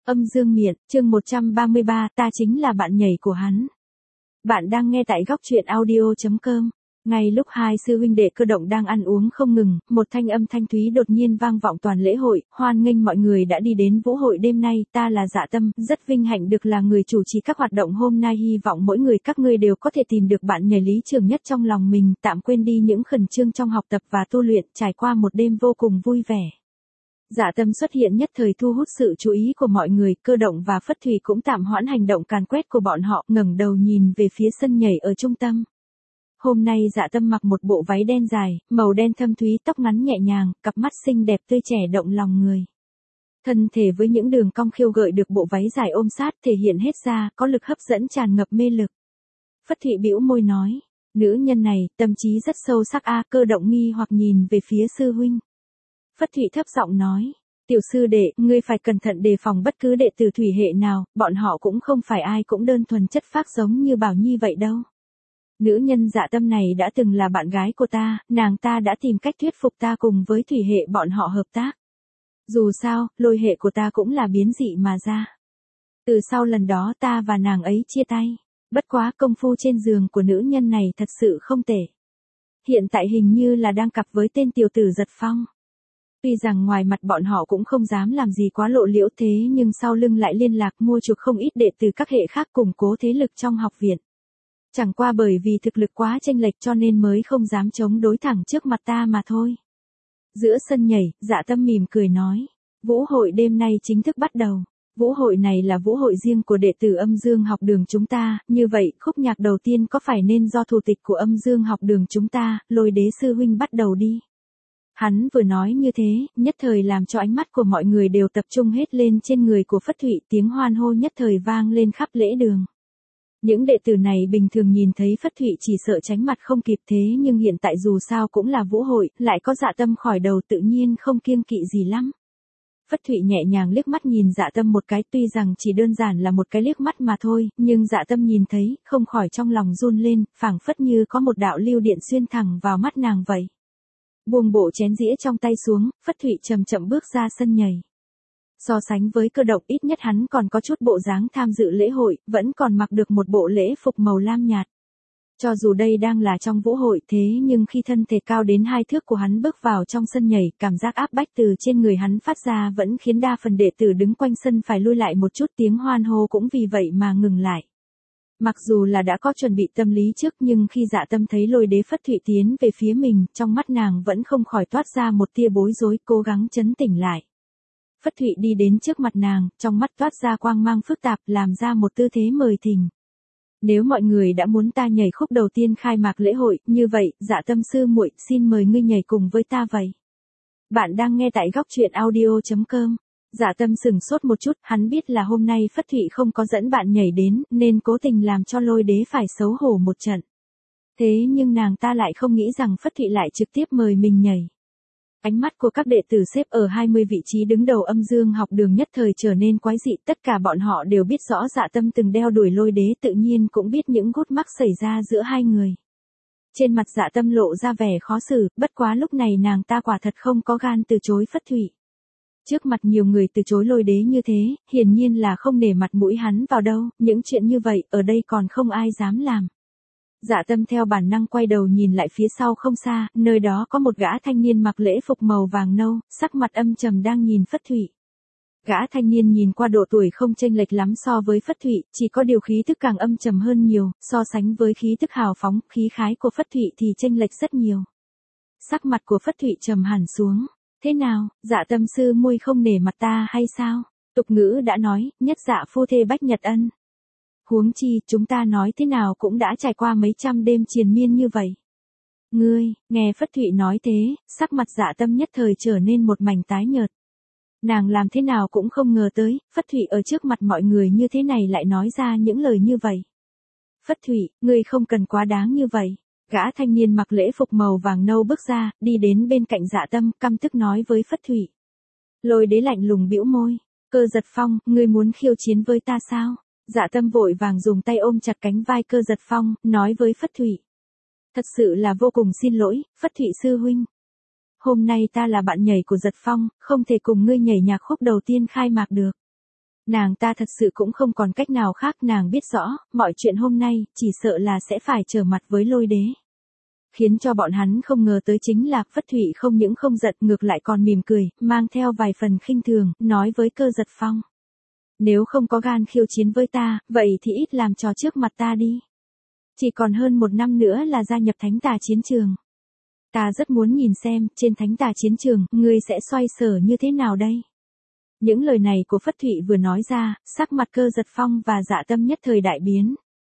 Âm dương miện, chương 133, ta chính là bạn nhảy của hắn. Bạn đang nghe tại góc truyện audio.com. Ngay lúc hai sư huynh đệ Cơ Động đang ăn uống không ngừng, một thanh âm thanh thúy đột nhiên vang vọng toàn lễ hội, hoan nghênh mọi người đã đi đến vũ hội đêm nay, ta là Dạ Tâm, rất vinh hạnh được là người chủ trì các hoạt động hôm nay, hy vọng mỗi người các ngươi đều có thể tìm được bạn nhảy lý tưởng nhất trong lòng mình, tạm quên đi những khẩn trương trong học tập và tu luyện, trải qua một đêm vô cùng vui vẻ. Dạ Tâm xuất hiện nhất thời thu hút sự chú ý của mọi người, Cơ Động và Phất Thủy cũng tạm hoãn hành động càn quét của bọn họ, ngẩng đầu nhìn về phía sân nhảy ở trung tâm. Hôm nay Dạ Tâm mặc một bộ váy đen dài, màu đen thâm thúy, tóc ngắn nhẹ nhàng, cặp mắt xinh đẹp tươi trẻ động lòng người. Thân thể với những đường cong khiêu gợi được bộ váy dài ôm sát thể hiện hết ra, có lực hấp dẫn tràn ngập mê lực. Phất Thủy bĩu môi nói, nữ nhân này, tâm trí rất sâu sắc a. Cơ Động nghi hoặc nhìn về phía sư huynh. Phất Thủy thấp giọng nói, tiểu sư đệ, ngươi phải cẩn thận đề phòng bất cứ đệ tử thủy hệ nào, bọn họ cũng không phải ai cũng đơn thuần chất phác giống như Bảo Nhi vậy đâu. Nữ nhân Dạ Tâm này đã từng là bạn gái của ta, nàng ta đã tìm cách thuyết phục ta cùng với thủy hệ bọn họ hợp tác. Dù sao, lôi hệ của ta cũng là biến dị mà ra. Từ sau lần đó ta và nàng ấy chia tay, bất quá công phu trên giường của nữ nhân này thật sự không tệ. Hiện tại hình như là đang cặp với tên tiểu tử Giật Phong. Tuy rằng ngoài mặt bọn họ cũng không dám làm gì quá lộ liễu thế nhưng sau lưng lại liên lạc mua chuộc không ít đệ từ các hệ khác củng cố thế lực trong học viện. Chẳng qua bởi vì thực lực quá chênh lệch cho nên mới không dám chống đối thẳng trước mặt ta mà thôi. Giữa sân nhảy, Dạ Tâm mỉm cười nói, vũ hội đêm nay chính thức bắt đầu. Vũ hội này là vũ hội riêng của đệ tử Âm Dương học đường chúng ta, như vậy khúc nhạc đầu tiên có phải nên do thủ tịch của Âm Dương học đường chúng ta, Lôi Đế sư huynh bắt đầu đi. Hắn vừa nói như thế, nhất thời làm cho ánh mắt của mọi người đều tập trung hết lên trên người của Phất Thụy, tiếng hoan hô nhất thời vang lên khắp lễ đường. Những đệ tử này bình thường nhìn thấy Phất Thụy chỉ sợ tránh mặt không kịp thế nhưng hiện tại dù sao cũng là vũ hội, lại có Dạ Tâm khỏi đầu tự nhiên không kiêng kỵ gì lắm. Phất Thụy nhẹ nhàng liếc mắt nhìn Dạ Tâm một cái, tuy rằng chỉ đơn giản là một cái liếc mắt mà thôi, nhưng Dạ Tâm nhìn thấy, không khỏi trong lòng run lên, phảng phất như có một đạo lưu điện xuyên thẳng vào mắt nàng vậy. Buông bộ chén dĩa trong tay xuống, Phất Thụy chậm chậm bước ra sân nhảy. So sánh với Cơ Động ít nhất hắn còn có chút bộ dáng tham dự lễ hội, vẫn còn mặc được một bộ lễ phục màu lam nhạt. Cho dù đây đang là trong vũ hội thế nhưng khi thân thể cao đến 2 thước của hắn bước vào trong sân nhảy, cảm giác áp bách từ trên người hắn phát ra vẫn khiến đa phần đệ tử đứng quanh sân phải lui lại một chút, tiếng hoan hô cũng vì vậy mà ngừng lại. Mặc dù là đã có chuẩn bị tâm lý trước nhưng khi Dạ Tâm thấy Lôi Đế Phất Thụy tiến về phía mình, trong mắt nàng vẫn không khỏi toát ra một tia bối rối, cố gắng trấn tĩnh lại. Phất Thụy đi đến trước mặt nàng, trong mắt toát ra quang mang phức tạp, làm ra một tư thế mời thỉnh. Nếu mọi người đã muốn ta nhảy khúc đầu tiên khai mạc lễ hội, như vậy, Dạ Tâm sư muội, xin mời ngươi nhảy cùng với ta vậy. Bạn đang nghe tại góc truyện audio.com. Dạ Tâm sửng sốt một chút, hắn biết là hôm nay Phất Thụy không có dẫn bạn nhảy đến, nên cố tình làm cho Lôi Đế phải xấu hổ một trận. Thế nhưng nàng ta lại không nghĩ rằng Phất Thụy lại trực tiếp mời mình nhảy. Ánh mắt của các đệ tử xếp ở 20 vị trí đứng đầu Âm Dương học đường nhất thời trở nên quái dị, tất cả bọn họ đều biết rõ Dạ Tâm từng đeo đuổi Lôi Đế, tự nhiên cũng biết những gút mắc xảy ra giữa hai người. Trên mặt Dạ Tâm lộ ra vẻ khó xử, bất quá lúc này nàng ta quả thật không có gan từ chối Phất Thụy. Trước mặt nhiều người từ chối Lôi Đế như thế, hiển nhiên là không nể mặt mũi hắn vào đâu, những chuyện như vậy ở đây còn không ai dám làm. Dạ Tâm theo bản năng quay đầu nhìn lại phía sau không xa, nơi đó có một gã thanh niên mặc lễ phục màu vàng nâu, sắc mặt âm trầm đang nhìn Phất Thụy. Gã thanh niên nhìn qua độ tuổi không chênh lệch lắm so với Phất Thụy, chỉ có điều khí thức càng âm trầm hơn nhiều, so sánh với khí thức hào phóng, khí khái của Phất Thụy thì chênh lệch rất nhiều. Sắc mặt của Phất Thụy trầm hẳn xuống. Thế nào, Dạ Tâm sư muội không nể mặt ta hay sao? Tục ngữ đã nói, nhất dạ phu thê bách nhật ân. Huống chi, chúng ta nói thế nào cũng đã trải qua mấy trăm đêm triền miên như vậy. Ngươi, nghe Phất Thụy nói thế, sắc mặt Dạ Tâm nhất thời trở nên một mảnh tái nhợt. Nàng làm thế nào cũng không ngờ tới, Phất Thụy ở trước mặt mọi người như thế này lại nói ra những lời như vậy. Phất Thụy, ngươi không cần quá đáng như vậy. Gã thanh niên mặc lễ phục màu vàng nâu bước ra, đi đến bên cạnh Dạ Tâm, căm tức nói với Phất Thụy. Lôi Đế lạnh lùng bĩu môi, Cơ Giật Phong, ngươi muốn khiêu chiến với ta sao? Dạ Tâm vội vàng dùng tay ôm chặt cánh vai Cơ Giật Phong, nói với Phất Thụy. Thật sự là vô cùng xin lỗi, Phất Thụy sư huynh. Hôm nay ta là bạn nhảy của Giật Phong, không thể cùng ngươi nhảy nhạc khúc đầu tiên khai mạc được. Nàng ta thật sự cũng không còn cách nào khác, nàng biết rõ, mọi chuyện hôm nay, chỉ sợ là sẽ phải trở mặt với Lôi Đế. Khiến cho bọn hắn không ngờ tới chính là, Phất Thụy không những không giận ngược lại còn mỉm cười, mang theo vài phần khinh thường, nói với Cơ Giật Phong. Nếu không có gan khiêu chiến với ta, vậy thì ít làm trò trước mặt ta đi. Chỉ còn hơn 1 năm nữa là gia nhập Thánh Tà chiến trường. Ta rất muốn nhìn xem, trên Thánh Tà chiến trường, ngươi sẽ xoay sở như thế nào đây? Những lời này của Phất Thụy vừa nói ra, sắc mặt Cơ Giật Phong và Dạ Tâm nhất thời đại biến.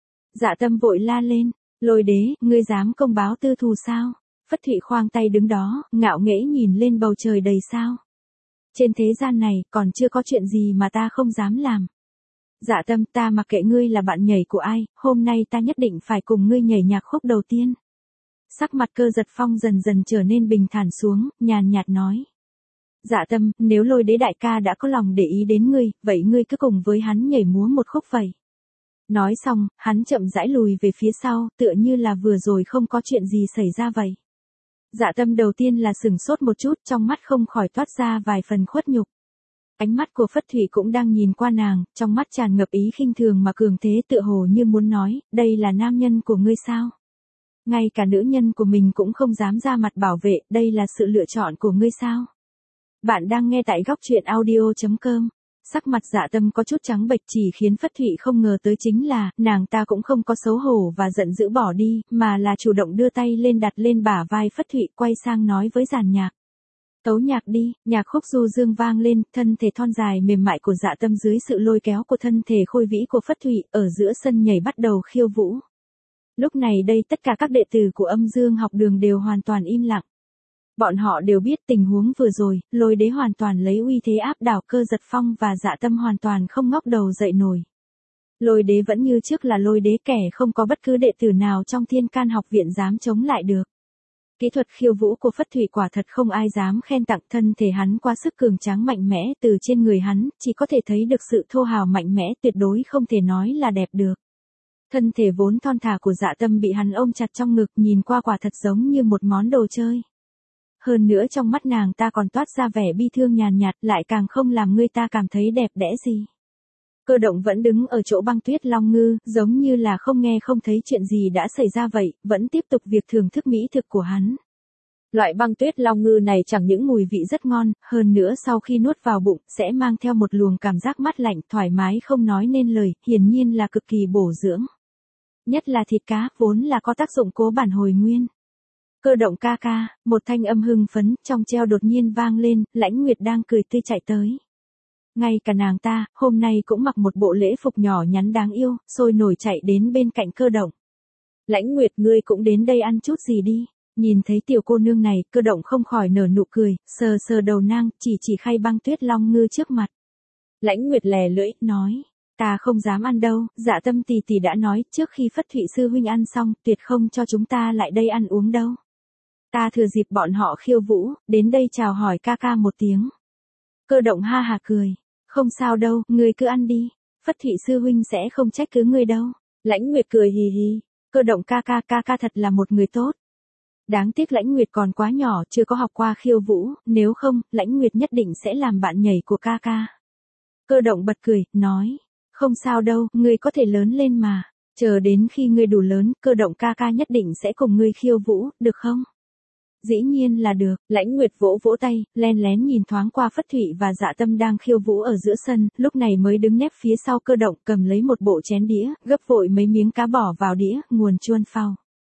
Dạ Tâm vội la lên, Lôi Đế, ngươi dám công báo tư thù sao? Phất Thụy khoang tay đứng đó, ngạo nghễ nhìn lên bầu trời đầy sao. Trên thế gian này, còn chưa có chuyện gì mà ta không dám làm. Dạ Tâm, ta mặc kệ ngươi là bạn nhảy của ai, hôm nay ta nhất định phải cùng ngươi nhảy nhạc khúc đầu tiên. Sắc mặt Cơ Giật Phong dần dần trở nên bình thản xuống, nhàn nhạt nói. Dạ Tâm, nếu Lôi Đế đại ca đã có lòng để ý đến ngươi, vậy ngươi cứ cùng với hắn nhảy múa một khúc vậy. Nói xong, hắn chậm rãi lùi về phía sau, tựa như là vừa rồi không có chuyện gì xảy ra vậy. Dạ Tâm đầu tiên là sửng sốt một chút, trong mắt không khỏi toát ra vài phần khuất nhục. Ánh mắt của Phất Thụy cũng đang nhìn qua nàng, trong mắt tràn ngập ý khinh thường mà cường thế, tựa hồ như muốn nói, đây là nam nhân của ngươi sao? Ngay cả nữ nhân của mình cũng không dám ra mặt bảo vệ, đây là sự lựa chọn của ngươi sao? Bạn đang nghe tại góc truyện audio.com. Sắc mặt Dạ Tâm có chút trắng bệch, chỉ khiến Phất Thụy không ngờ tới chính là, nàng ta cũng không có xấu hổ và giận dữ bỏ đi, mà là chủ động đưa tay lên đặt lên bả vai Phất Thụy, quay sang nói với giàn nhạc. Tấu nhạc đi, nhạc khúc du dương vang lên, thân thể thon dài mềm mại của Dạ Tâm dưới sự lôi kéo của thân thể khôi vĩ của Phất Thụy, ở giữa sân nhảy bắt đầu khiêu vũ. Lúc này đây tất cả các đệ tử của Âm Dương học đường đều hoàn toàn im lặng. Bọn họ đều biết tình huống vừa rồi, Lôi Đế hoàn toàn lấy uy thế áp đảo Cơ Giật Phong và Dạ Tâm hoàn toàn không ngóc đầu dậy nổi. Lôi Đế vẫn như trước là Lôi Đế, kẻ không có bất cứ đệ tử nào trong Thiên Can học viện dám chống lại được. Kỹ thuật khiêu vũ của Phất Thụy quả thật không ai dám khen tặng, thân thể hắn quá sức cường tráng mạnh mẽ, từ trên người hắn, chỉ có thể thấy được sự thô hào mạnh mẽ, tuyệt đối không thể nói là đẹp được. Thân thể vốn thon thả của Dạ Tâm bị hắn ôm chặt trong ngực, nhìn qua quả thật giống như một món đồ chơi. Hơn nữa trong mắt nàng ta còn toát ra vẻ bi thương nhàn nhạt, lại càng không làm người ta cảm thấy đẹp đẽ gì. Cơ Động vẫn đứng ở chỗ Băng Tuyết Long Ngư, giống như là không nghe không thấy chuyện gì đã xảy ra vậy, vẫn tiếp tục việc thưởng thức mỹ thực của hắn. Loại Băng Tuyết Long Ngư này chẳng những mùi vị rất ngon, hơn nữa sau khi nuốt vào bụng, sẽ mang theo một luồng cảm giác mát lạnh, thoải mái không nói nên lời, hiển nhiên là cực kỳ bổ dưỡng. Nhất là thịt cá, vốn là có tác dụng cố bản hồi nguyên. Cơ Động ca ca, một thanh âm hưng phấn, trong treo đột nhiên vang lên, Lãnh Nguyệt đang cười tươi chạy tới. Ngay cả nàng ta, hôm nay cũng mặc một bộ lễ phục nhỏ nhắn đáng yêu, sôi nổi chạy đến bên cạnh Cơ Động. Lãnh Nguyệt, ngươi cũng đến đây ăn chút gì đi. Nhìn thấy tiểu cô nương này, Cơ Động không khỏi nở nụ cười, sờ sờ đầu nàng, chỉ khay Băng Tuyết Long Ngư trước mặt. Lãnh Nguyệt lè lưỡi, nói, ta không dám ăn đâu, Dạ Tâm tỷ tỷ đã nói, trước khi Phất Thụy sư huynh ăn xong, tuyệt không cho chúng ta lại đây ăn uống đâu. Ta thừa dịp bọn họ khiêu vũ, đến đây chào hỏi ca ca một tiếng. Cơ Động ha hà cười, không sao đâu, ngươi cứ ăn đi, Phất Thụy sư huynh sẽ không trách cứ ngươi đâu. Lãnh Nguyệt cười hì hì, Cơ Động ca ca thật là một người tốt. Đáng tiếc Lãnh Nguyệt còn quá nhỏ, chưa có học qua khiêu vũ, nếu không, Lãnh Nguyệt nhất định sẽ làm bạn nhảy của ca ca. Cơ Động bật cười, nói, không sao đâu, ngươi có thể lớn lên mà, chờ đến khi ngươi đủ lớn, Cơ Động ca ca nhất định sẽ cùng ngươi khiêu vũ, được không? Dĩ nhiên là được, Lãnh Nguyệt vỗ vỗ tay, len lén nhìn thoáng qua Phất Thụy và Dạ Tâm đang khiêu vũ ở giữa sân, lúc này mới đứng nép phía sau Cơ Động, cầm lấy một bộ chén đĩa, gấp vội mấy miếng cá bỏ vào đĩa, nguồn chuôn phao.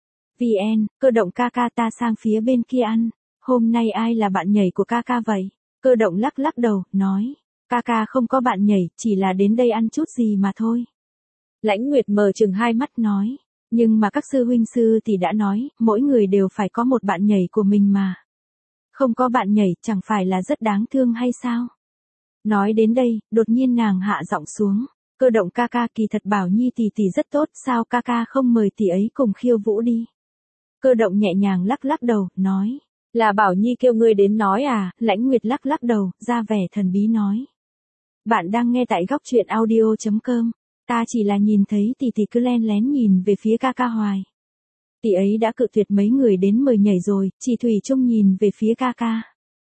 VN, Cơ Động ca ca, ta sang phía bên kia ăn, hôm nay ai là bạn nhảy của ca ca vậy? Cơ Động lắc lắc đầu, nói, ca ca không có bạn nhảy, chỉ là đến đây ăn chút gì mà thôi. Lãnh Nguyệt mở trừng hai mắt nói, nhưng mà các sư huynh sư thì đã nói, mỗi người đều phải có một bạn nhảy của mình mà. Không có bạn nhảy, chẳng phải là rất đáng thương hay sao? Nói đến đây, đột nhiên nàng hạ giọng xuống, Cơ Động ca ca, kỳ thật Bảo Nhi tỷ tỷ rất tốt, sao ca ca không mời tỷ ấy cùng khiêu vũ đi? Cơ Động nhẹ nhàng lắc lắc đầu, nói, là Bảo Nhi kêu ngươi đến nói à? Lãnh Nguyệt lắc lắc đầu, ra vẻ thần bí nói. Bạn đang nghe tại góc truyện audio.com. Ta chỉ là nhìn thấy tỷ tỷ cứ len lén nhìn về phía ca ca hoài. Tỷ ấy đã cự tuyệt mấy người đến mời nhảy rồi, chỉ thủy chung nhìn về phía ca ca.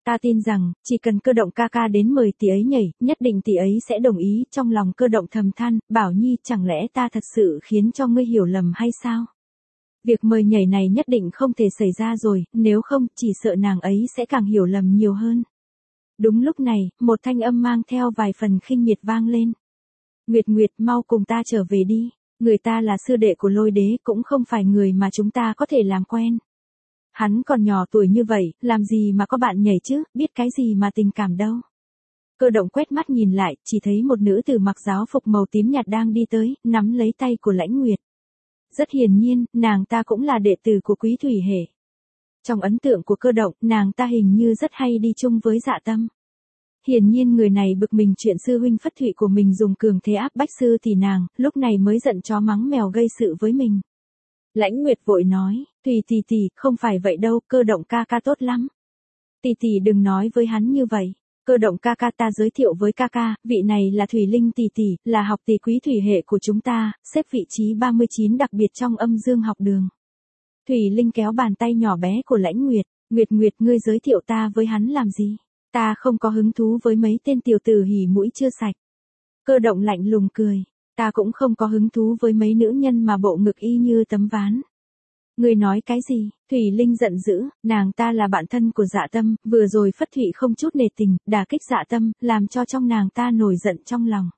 Ta tin rằng, chỉ cần Cơ Động ca ca đến mời tỷ ấy nhảy, nhất định tỷ ấy sẽ đồng ý. Trong lòng Cơ Động thầm than, Bảo Nhi, chẳng lẽ ta thật sự khiến cho ngươi hiểu lầm hay sao? Việc mời nhảy này nhất định không thể xảy ra rồi, nếu không, chỉ sợ nàng ấy sẽ càng hiểu lầm nhiều hơn. Đúng lúc này, một thanh âm mang theo vài phần khinh miệt vang lên. Nguyệt Nguyệt, mau cùng ta trở về đi. Người ta là sư đệ của Lôi Đế, cũng không phải người mà chúng ta có thể làm quen. Hắn còn nhỏ tuổi như vậy, làm gì mà có bạn nhảy chứ, biết cái gì mà tình cảm đâu. Cơ Động quét mắt nhìn lại, chỉ thấy một nữ tử mặc giáo phục màu tím nhạt đang đi tới, nắm lấy tay của Lãnh Nguyệt. Rất hiển nhiên, nàng ta cũng là đệ tử của Quý Thủy Hệ. Trong ấn tượng của Cơ Động, nàng ta hình như rất hay đi chung với Dạ Tâm. Hiển nhiên người này bực mình chuyện sư huynh Phất Thụy của mình dùng cường thế áp bách sư thì nàng, lúc này mới giận chó mắng mèo gây sự với mình. Lãnh Nguyệt vội nói, Thùy tỷ tỷ, không phải vậy đâu, Cơ Động ca ca tốt lắm. Tỷ tỷ đừng nói với hắn như vậy. Cơ Động ca ca, ta giới thiệu với ca ca, vị này là Thủy Linh tỷ tỷ, là học tỷ Quý Thủy Hệ của chúng ta, xếp vị trí 39 đặc biệt trong âm dương học đường. Thủy Linh kéo bàn tay nhỏ bé của Lãnh Nguyệt, Nguyệt Nguyệt, ngươi giới thiệu ta với hắn làm gì? Ta không có hứng thú với mấy tên tiểu tử hỉ mũi chưa sạch. Cơ Động lạnh lùng cười, ta cũng không có hứng thú với mấy nữ nhân mà bộ ngực y như tấm ván. Ngươi nói cái gì? Thủy Linh giận dữ, nàng ta là bạn thân của Dạ Tâm, vừa rồi Phất Thụy không chút nể tình, đả kích Dạ Tâm, làm cho trong nàng ta nổi giận trong lòng.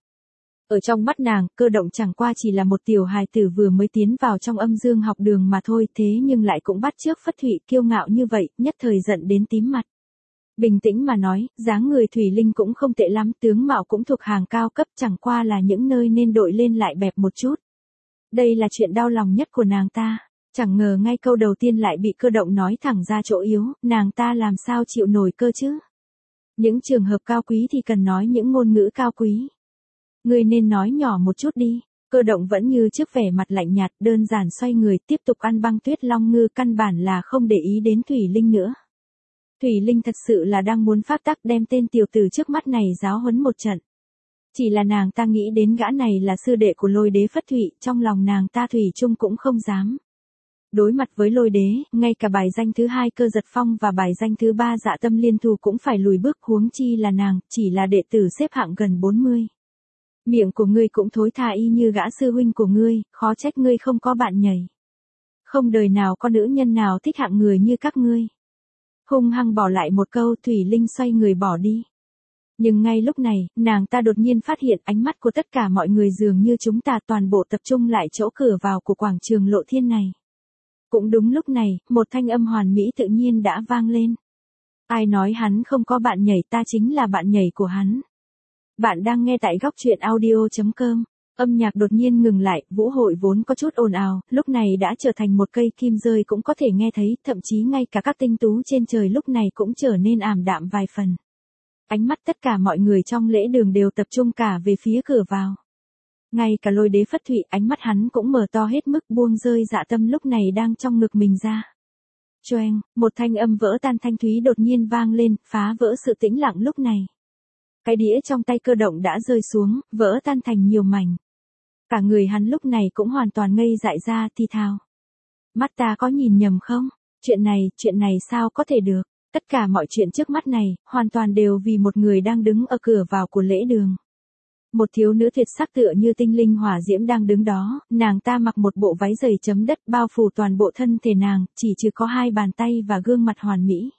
Ở trong mắt nàng, Cơ Động chẳng qua chỉ là một tiểu hài tử vừa mới tiến vào trong âm dương học đường mà thôi, thế nhưng lại cũng bắt chước Phất Thụy kiêu ngạo như vậy, nhất thời giận đến tím mặt. Bình tĩnh mà nói, dáng người Thủy Linh cũng không tệ lắm, tướng mạo cũng thuộc hàng cao cấp, chẳng qua là những nơi nên đội lên lại bẹp một chút. Đây là chuyện đau lòng nhất của nàng ta. Chẳng ngờ ngay câu đầu tiên lại bị Cơ Động nói thẳng ra chỗ yếu, nàng ta làm sao chịu nổi cơ chứ? Những trường hợp cao quý thì cần nói những ngôn ngữ cao quý. Ngươi nên nói nhỏ một chút đi. Cơ Động vẫn như trước vẻ mặt lạnh nhạt, đơn giản xoay người tiếp tục ăn băng tuyết long ngư, căn bản là không để ý đến Thủy Linh nữa. Thủy Linh thật sự là đang muốn pháp tắc đem tên tiểu tử trước mắt này giáo huấn một trận. Chỉ là nàng ta nghĩ đến gã này là sư đệ của Lôi Đế Phất Thụy, trong lòng nàng ta thủy chung cũng không dám. Đối mặt với Lôi Đế, ngay cả bài danh thứ 2 Cơ Giật Phong và bài danh thứ 3 Dạ Tâm liên thủ cũng phải lùi bước, huống chi là nàng, chỉ là đệ tử xếp hạng gần 40. Miệng của ngươi cũng thối tha y như gã sư huynh của ngươi, khó trách ngươi không có bạn nhảy. Không đời nào có nữ nhân nào thích hạng người như các ngươi. Hung hăng bỏ lại một câu, Thủy Linh xoay người bỏ đi. Nhưng ngay lúc này, nàng ta đột nhiên phát hiện ánh mắt của tất cả mọi người dường như chúng ta toàn bộ tập trung lại chỗ cửa vào của quảng trường Lộ Thiên này. Cũng đúng lúc này, một thanh âm hoàn mỹ tự nhiên đã vang lên. Ai nói hắn không có bạn nhảy, ta chính là bạn nhảy của hắn. Bạn đang nghe tại góc truyện audio.com. Âm nhạc đột nhiên ngừng lại, vũ hội vốn có chút ồn ào, lúc này đã trở thành một cây kim rơi cũng có thể nghe thấy, thậm chí ngay cả các tinh tú trên trời lúc này cũng trở nên ảm đạm vài phần. Ánh mắt tất cả mọi người trong lễ đường đều tập trung cả về phía cửa vào. Ngay cả Lôi Đế Phất Thụy, ánh mắt hắn cũng mở to hết mức, buông rơi Dạ Tâm lúc này đang trong ngực mình ra. Choeng, một thanh âm vỡ tan thanh thúy đột nhiên vang lên, phá vỡ sự tĩnh lặng lúc này. Cái đĩa trong tay Cơ Động đã rơi xuống, vỡ tan thành nhiều mảnh. Cả người hắn lúc này cũng hoàn toàn ngây dại ra, thi thào. Mắt ta có nhìn nhầm không? Chuyện này sao có thể được? Tất cả mọi chuyện trước mắt này, hoàn toàn đều vì một người đang đứng ở cửa vào của lễ đường. Một thiếu nữ tuyệt sắc tựa như tinh linh hỏa diễm đang đứng đó, nàng ta mặc một bộ váy dày chấm đất bao phủ toàn bộ thân thể nàng, chỉ trừ có 2 bàn tay và gương mặt hoàn mỹ.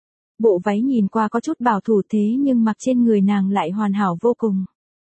Bộ váy nhìn qua có chút bảo thủ thế nhưng mặc trên người nàng lại hoàn hảo vô cùng.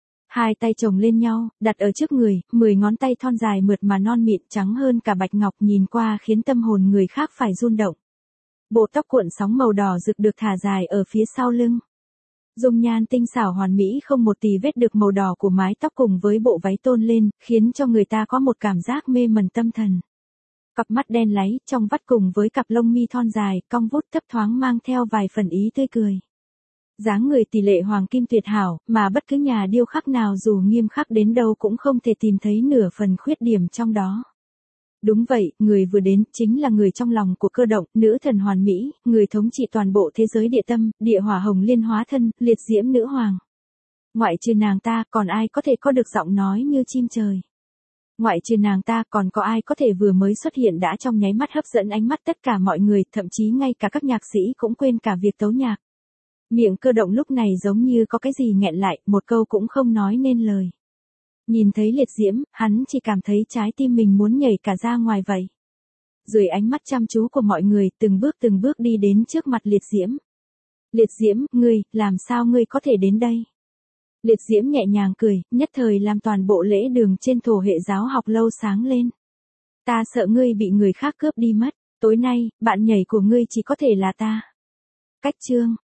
2 tay chồng lên nhau, đặt ở trước người, 10 ngón tay thon dài mượt mà non mịn trắng hơn cả bạch ngọc, nhìn qua khiến tâm hồn người khác phải rung động. Bộ tóc cuộn sóng màu đỏ rực được thả dài ở phía sau lưng. Dung nhan tinh xảo hoàn mỹ không một tì vết được màu đỏ của mái tóc cùng với bộ váy tôn lên, khiến cho người ta có một cảm giác mê mẩn tâm thần. Cặp mắt đen láy, trong vắt cùng với cặp lông mi thon dài, cong vút thấp thoáng mang theo vài phần ý tươi cười. Dáng người tỷ lệ hoàng kim tuyệt hảo, mà bất cứ nhà điêu khắc nào dù nghiêm khắc đến đâu cũng không thể tìm thấy nửa phần khuyết điểm trong đó. Đúng vậy, người vừa đến chính là người trong lòng của Cơ Động, nữ thần hoàn mỹ, người thống trị toàn bộ thế giới địa tâm, địa hỏa hồng liên hóa thân, liệt diễm nữ hoàng. Ngoại trừ nàng ta, còn ai có thể có được giọng nói như chim trời? Ngoại trừ nàng ta, còn có ai có thể vừa mới xuất hiện đã trong nháy mắt hấp dẫn ánh mắt tất cả mọi người, thậm chí ngay cả các nhạc sĩ cũng quên cả việc tấu nhạc. Miệng Cơ Động lúc này giống như có cái gì nghẹn lại, một câu cũng không nói nên lời. Nhìn thấy liệt diễm, hắn chỉ cảm thấy trái tim mình muốn nhảy cả ra ngoài vậy. Dưới ánh mắt chăm chú của mọi người, từng bước đi đến trước mặt liệt diễm. Liệt diễm, ngươi, làm sao ngươi có thể đến đây? Liệt diễm nhẹ nhàng cười, nhất thời làm toàn bộ lễ đường trên thổ hệ giáo học lâu sáng lên. Ta sợ ngươi bị người khác cướp đi mất, tối nay, bạn nhảy của ngươi chỉ có thể là ta. Cách chương